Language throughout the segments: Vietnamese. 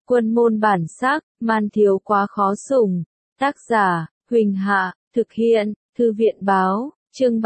Quân môn bản sắc, man thiếu quá khó sủng. Tác giả, Huỳnh Hạ, thực hiện, Thư viện báo, chương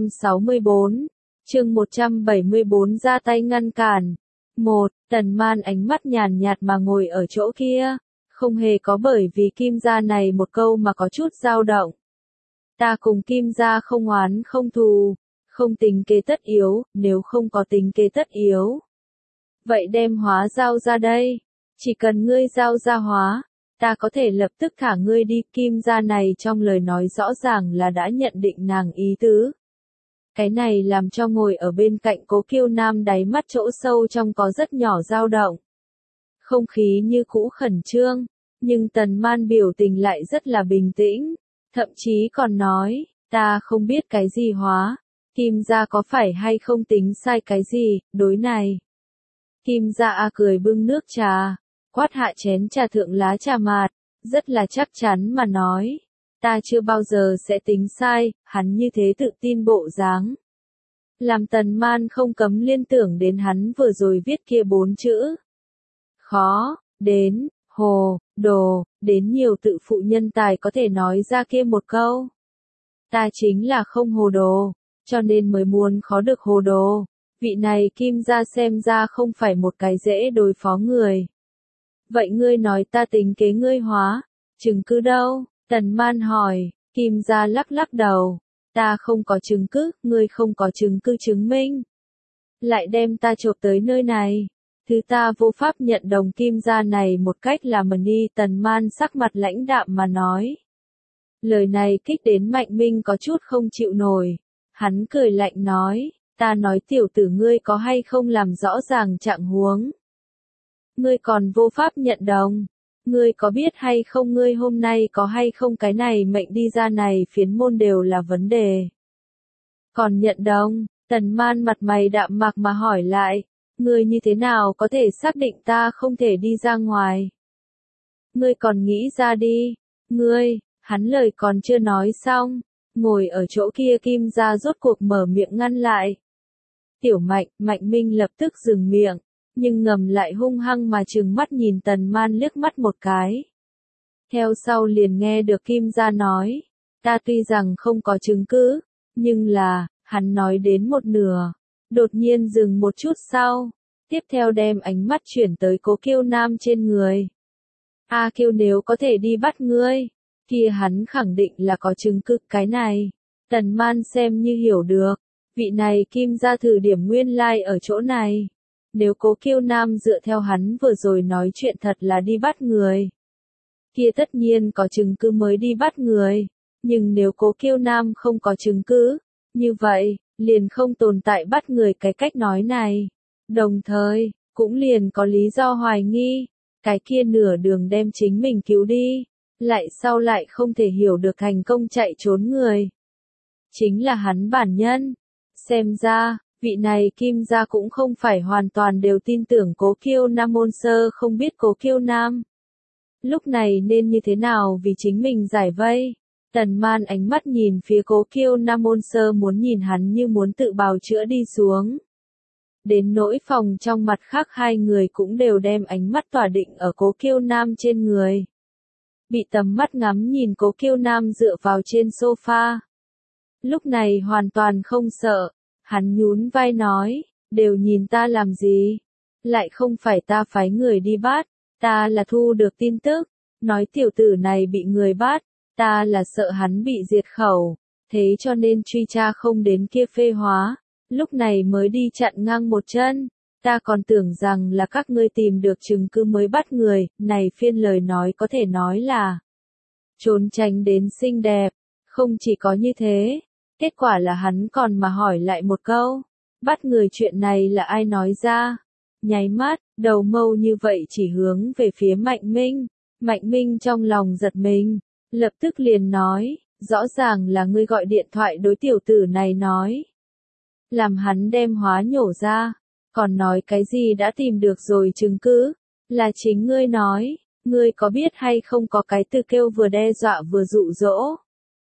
364, chương 174 ra tay ngăn cản. 1. Tần Man ánh mắt nhàn nhạt mà ngồi ở chỗ kia, không hề có bởi vì Kim gia này một câu mà có chút dao động. Ta cùng Kim gia không oán không thù, không tính kế tất yếu, nếu không có tính kế tất yếu. Vậy đem hóa giao ra đây, chỉ cần ngươi giao ra hóa, ta có thể lập tức thả ngươi đi. Kim gia này trong lời nói rõ ràng là đã nhận định nàng ý tứ. Cái này làm cho ngồi ở bên cạnh Cố Kiêu Nam đáy mắt chỗ sâu trong có rất nhỏ dao động. Không khí như cũ khẩn trương, nhưng Tần Man biểu tình lại rất là bình tĩnh, thậm chí còn nói, ta không biết cái gì hóa, Kim gia có phải hay không tính sai cái gì, đối này. Kim gia cười bưng nước trà, quát hạ chén trà thượng lá trà mạt, rất là chắc chắn mà nói, ta chưa bao giờ sẽ tính sai, hắn như thế tự tin bộ dáng. Làm Tần Man không cấm liên tưởng đến hắn vừa rồi viết kia 4 chữ. Khó, đến, hồ, đồ, đến nhiều tự phụ nhân tài có thể nói ra kia một câu. Ta chính là không hồ đồ, cho nên mới muốn khó được hồ đồ. Vị này Kim gia xem ra không phải một cái dễ đối phó người. Vậy ngươi nói ta tính kế ngươi hóa, chứng cứ đâu? Tần Man hỏi. Kim gia lắc lắc đầu. Ta không có chứng cứ, ngươi không có chứng cứ chứng minh. Lại đem ta chộp tới nơi này. Thứ ta vô pháp nhận đồng Kim gia này một cách là mần đi. Tần Man sắc mặt lãnh đạm mà nói. Lời này kích đến Mạnh Minh có chút không chịu nổi. Hắn cười lạnh nói, ta nói tiểu tử ngươi có hay không làm rõ ràng trạng huống. Ngươi còn vô pháp nhận đồng. Ngươi có biết hay không ngươi hôm nay có hay không cái này mệnh đi ra này phiến môn đều là vấn đề. Còn nhận đồng, Tần Man mặt mày đạm mạc mà hỏi lại, ngươi như thế nào có thể xác định ta không thể đi ra ngoài? Ngươi còn nghĩ ra đi, ngươi, hắn lời còn chưa nói xong, ngồi ở chỗ kia Kim gia rốt cuộc mở miệng ngăn lại. Tiểu Mạnh, Mạnh Minh lập tức dừng miệng, nhưng ngầm lại hung hăng mà trừng mắt nhìn Tần Man liếc mắt một cái. Theo sau liền nghe được Kim gia nói, ta tuy rằng không có chứng cứ, nhưng là, hắn nói đến một nửa, đột nhiên dừng một chút sau, tiếp theo đem ánh mắt chuyển tới Cố Kiêu Nam trên người. A Kiêu nếu có thể đi bắt ngươi, kia hắn khẳng định là có chứng cứ cái này. Tần Man xem như hiểu được, vị này Kim gia thử điểm nguyên lai ở chỗ này. Nếu Cố Kiêu Nam dựa theo hắn vừa rồi nói chuyện thật là đi bắt người, kia tất nhiên có chứng cứ mới đi bắt người. Nhưng nếu Cố Kiêu Nam không có chứng cứ, như vậy, liền không tồn tại bắt người cái cách nói này. Đồng thời, cũng liền có lý do hoài nghi, cái kia nửa đường đem chính mình cứu đi, lại sau lại không thể hiểu được thành công chạy trốn người. Chính là hắn bản nhân. Xem ra, vị này Kim gia cũng không phải hoàn toàn đều tin tưởng Cố Kiêu Nam môn sơ không biết Cố Kiêu Nam. Lúc này nên như thế nào vì chính mình giải vây? Tần Man ánh mắt nhìn phía Cố Kiêu Nam môn sơ muốn nhìn hắn như muốn tự bào chữa đi xuống. Đến nỗi phòng trong mặt khác hai người cũng đều đem ánh mắt tỏa định ở Cố Kiêu Nam trên người. Bị tầm mắt ngắm nhìn Cố Kiêu Nam dựa vào trên sofa. Lúc này hoàn toàn không sợ. Hắn nhún vai nói, đều nhìn ta làm gì? Lại không phải ta phái người đi bắt, ta là thu được tin tức, nói tiểu tử này bị người bắt, ta là sợ hắn bị diệt khẩu, thế cho nên truy tra không đến kia phê hóa, lúc này mới đi chặn ngang một chân, ta còn tưởng rằng là các ngươi tìm được chứng cứ mới bắt người, này phiên lời nói có thể nói là trốn tránh đến xinh đẹp, không chỉ có như thế. Kết quả là hắn còn mà hỏi lại một câu, bắt người chuyện này là ai nói ra? Nháy mắt, đầu mâu như vậy chỉ hướng về phía Mạnh Minh. Mạnh Minh trong lòng giật mình, lập tức liền nói, rõ ràng là ngươi gọi điện thoại đối tiểu tử này nói. Làm hắn đem hóa nhổ ra, còn nói cái gì đã tìm được rồi chứng cứ, là chính ngươi nói, ngươi có biết hay không có cái từ kêu vừa đe dọa vừa dụ dỗ.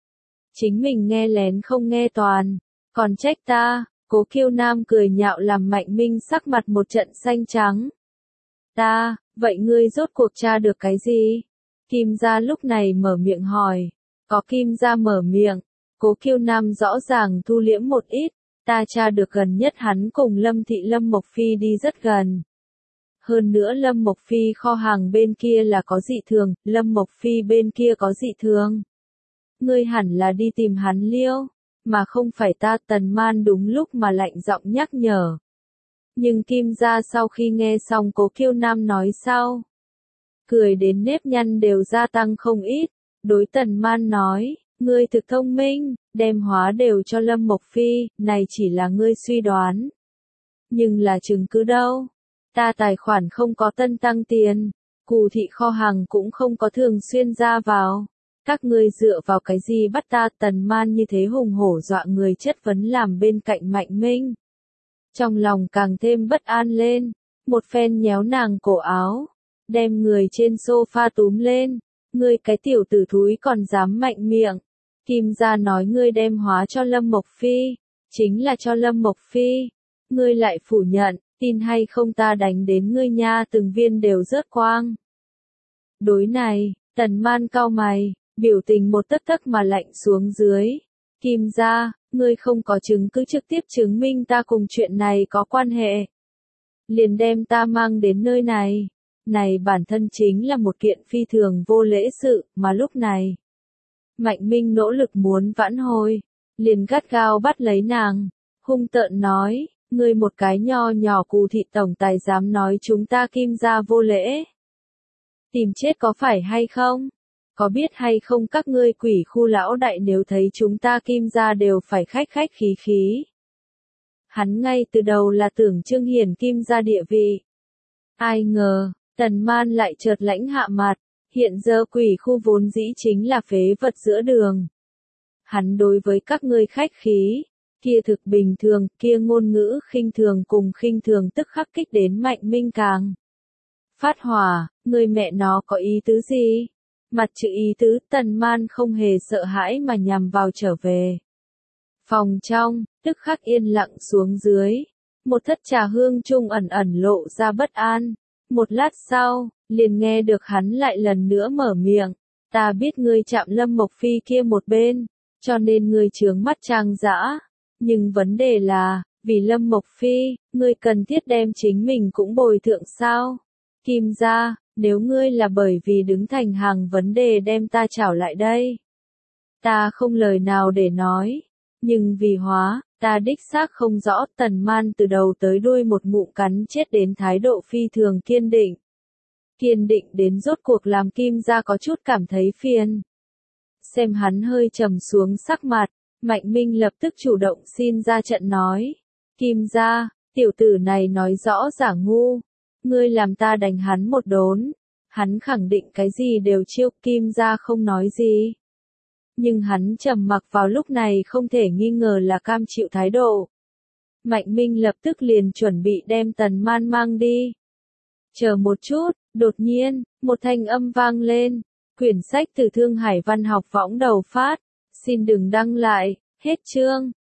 Chính mình nghe lén không nghe toàn, còn trách ta. Cố Kiêu Nam cười nhạo làm Mạnh Minh sắc mặt một trận xanh trắng. Ta, Vậy ngươi rốt cuộc tra được cái gì? Kim gia lúc này mở miệng hỏi. Có Kim gia mở miệng, Cố Kiêu Nam rõ ràng thu liễm một ít, ta tra được gần nhất hắn cùng Lâm Thị Lâm Mộc Phi đi rất gần. Hơn nữa Lâm Mộc Phi kho hàng bên kia là có dị thường, Lâm Mộc Phi bên kia có dị thường. Ngươi hẳn là đi tìm hắn liêu, mà không phải ta. Tần Man đúng lúc mà lạnh giọng nhắc nhở. Nhưng Kim gia sau khi nghe xong Cố Kiêu Nam nói sau, cười đến nếp nhăn đều gia tăng không ít, đối Tần Man nói, ngươi thực thông minh, đem hóa đều cho Lâm Mộc Phi, này chỉ là ngươi suy đoán. Nhưng là chứng cứ đâu? Ta tài khoản không có tân tăng tiền, Cù thị kho hàng cũng không có thường xuyên ra vào. Các ngươi dựa vào cái gì bắt ta? Tần Man như thế hùng hổ dọa người chất vấn làm bên cạnh Mạnh Minh. Trong lòng càng thêm bất an lên, một phen nhéo nàng cổ áo, đem người trên sofa túm lên. Ngươi cái tiểu tử thúi còn dám mạnh miệng. Kim gia nói ngươi đem hóa cho Lâm Mộc Phi, chính là cho Lâm Mộc Phi. Ngươi lại phủ nhận, tin hay không ta đánh đến ngươi nha, từng viên đều rớt quang. Đối này, Tần Man cau mày, biểu tình một tấc tấc mà lạnh xuống dưới. Kim gia, ngươi không có chứng cứ trực tiếp chứng minh ta cùng chuyện này có quan hệ. Liền đem ta mang đến nơi này. Này bản thân chính là một kiện phi thường vô lễ sự, mà lúc này. Mạnh Minh nỗ lực muốn vãn hồi, liền gắt gao bắt lấy nàng, hung tợn nói, ngươi một cái nho nhỏ Cù thị tổng tài dám nói chúng ta Kim gia vô lễ. Tìm chết có phải hay không? Có biết hay không các ngươi quỷ khu lão đại nếu thấy chúng ta Kim gia đều phải khách khách khí khí. Hắn ngay từ đầu là tưởng trưng hiển Kim gia địa vị. Ai ngờ, Tần Man lại chợt lãnh hạ mặt, hiện giờ quỷ khu vốn dĩ chính là phế vật giữa đường. Hắn đối với các ngươi khách khí, kia thực bình thường, kia ngôn ngữ khinh thường cùng khinh thường tức khắc kích đến Mạnh Minh càng. Phát hỏa, người mẹ nó có ý tứ gì? Mặt chữ ý tứ, Tần Man không hề sợ hãi mà nhằm vào trở về. Phòng trong, tức khắc yên lặng xuống dưới. Một thất trà hương trung ẩn ẩn lộ ra bất an. Một lát sau, liền nghe được hắn lại lần nữa mở miệng. Ta biết ngươi chạm Lâm Mộc Phi kia một bên, cho nên ngươi chướng mắt Trang Dã. Nhưng vấn đề là, vì Lâm Mộc Phi, ngươi cần thiết đem chính mình cũng bồi thượng sao? Kim gia, nếu ngươi là bởi vì đứng thành hàng vấn đề đem ta trảo lại đây. Ta không lời nào để nói, nhưng vì hóa, ta đích xác không rõ. Tần Man từ đầu tới đuôi một ngụm cắn chết đến thái độ phi thường kiên định. Kiên định đến rốt cuộc làm Kim gia có chút cảm thấy phiền. Xem hắn hơi trầm xuống sắc mặt, Mạnh Minh lập tức chủ động xin ra trận nói. Kim gia, tiểu tử này nói rõ giả ngu. Ngươi làm ta đánh hắn một đốn. Hắn khẳng định cái gì đều chiêu. Kim gia không nói gì. Nhưng hắn trầm mặc vào lúc này không thể nghi ngờ là cam chịu thái độ. Mạnh Minh lập tức liền chuẩn bị đem Tần Man mang đi. Chờ một chút, đột nhiên, một thanh âm vang lên. Quyển sách từ Thương Hải Văn học võng đầu phát. Xin đừng đăng lại, hết chương.